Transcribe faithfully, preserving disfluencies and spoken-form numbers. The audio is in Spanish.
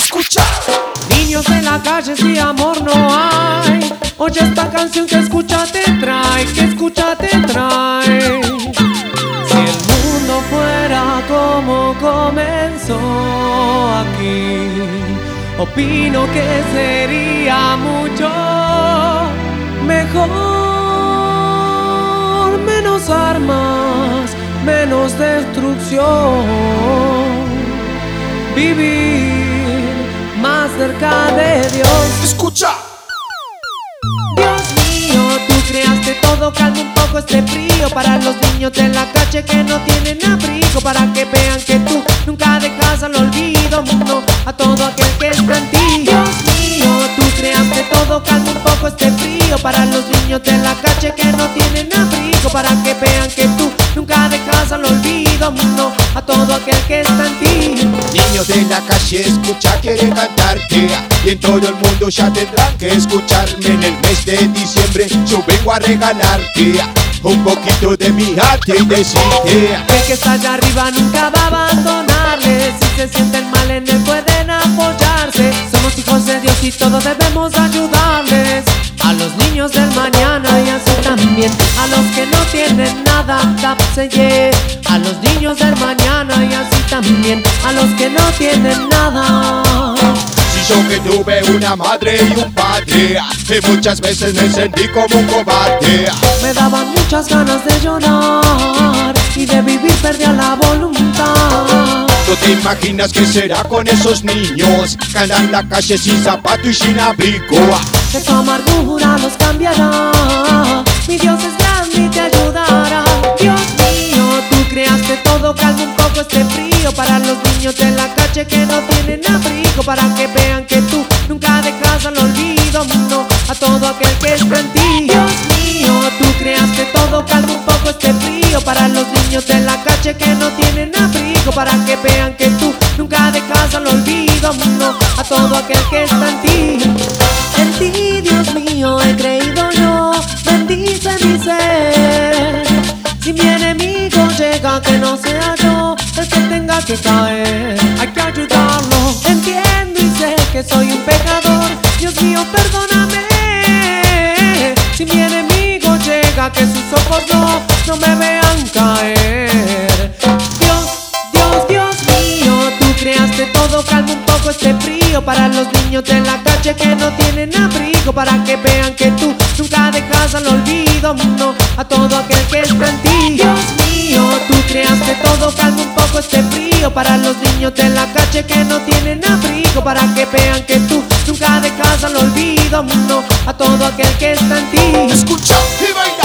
Escucha. Niños en la calle si amor no hay, oye esta canción que escucha te trae, que escucha te trae. Si el mundo fuera como comenzó aquí, opino que sería mucho mejor. Menos armas, menos destrucción, vivir más cerca de Dios. Escucha. Dios mío, tú creaste todo, calma un poco este frío. Para los niños de la calle que no tienen abrigo, para que vean que tú nunca dejas al olvido, mundo, a todo aquel que está en ti. Dios mío, tú creaste todo, calma un poco este frío. Para los niños de la calle que no tienen abrigo, para que vean que tú nunca dejas al olvido, mundo, a todo aquel que está en ti. Niños de la calle, escucha, quieren cantarte, y en todo el mundo ya tendrán que escucharme. En el mes de diciembre yo vengo a regalarte un poquito de mi arte y decirte que el que está allá arriba nunca va a abandonarles. Si se sienten mal en él pueden apoyarse. Somos hijos de Dios y todos debemos ayudarles. A los niños del mañana y así también a los que no tienen nada, tapse yeah. A los niños del mañana y así también a los que no tienen nada. Si yo que tuve una madre y un padre, y muchas veces me sentí como un cobarde. Me daban muchas ganas de llorar y de vivir perdía la voluntad. ¿Tú te imaginas qué será con esos niños que andan en la calle sin zapato y sin abrigo? Que tu amargura los cambiará. Mi Dios es grande y te ayudará. Dios mío, tú creaste todo, calma un poco este frío. Para los niños de la calle que no tienen abrigo, para que vean que tú nunca dejas al olvido, mundo, a todo aquel que está en ti. Dios mío, tú creaste todo, calma un poco este frío. Para los niños de la calle que no tienen abrigo, para que vean que tú nunca dejas al olvido, mundo, a todo aquel que está en ti. En ti, Dios mío, he creído yo, bendice mi ser. Si mi enemigo llega, que no sea yo el que tenga que caer, hay que ayudarlo. Entiendo y sé que soy un pecador, Dios mío, perdóname. Si mi enemigo llega, que sus ojos no, no me vean caer. Dios, Dios, Dios mío, tú creaste todo, calma un poco este frío. Para los niños de la calle que no tienen abrigo, para que vean que tú nunca dejas al olvido, mundo, a todo aquel que está en ti. Dios mío, tú creaste todo, calma un poco este frío. Para los niños de la calle que no tienen abrigo, para que vean que tú nunca dejas al olvido, mundo, a todo aquel que está en ti. Escucha y baila.